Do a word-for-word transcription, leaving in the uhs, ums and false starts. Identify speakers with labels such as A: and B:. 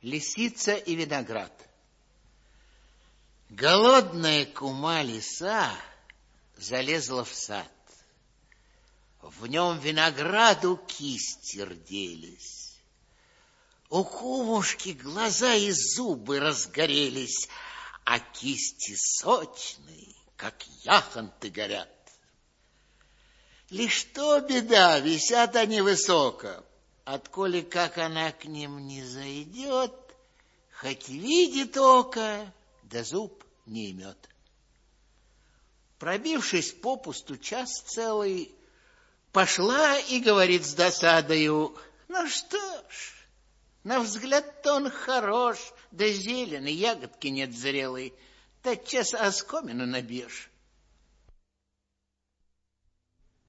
A: Лисица и виноград. Голодная кума лиса залезла в сад. В нем винограду кисти рделись. У кумушки глаза и зубы разгорелись, а кисти сочные, как яхонты, горят. Лишь то беда, висят они высоко. Отколи как она к ним не зайдет, хоть видит око, да зуб не имет. Пробившись попусту час целый, пошла и говорит с досадою: ну что ж, на взгляд-то он хорош, да зеленый, ягодки нет зрелой, тотчас оскомину набьешь.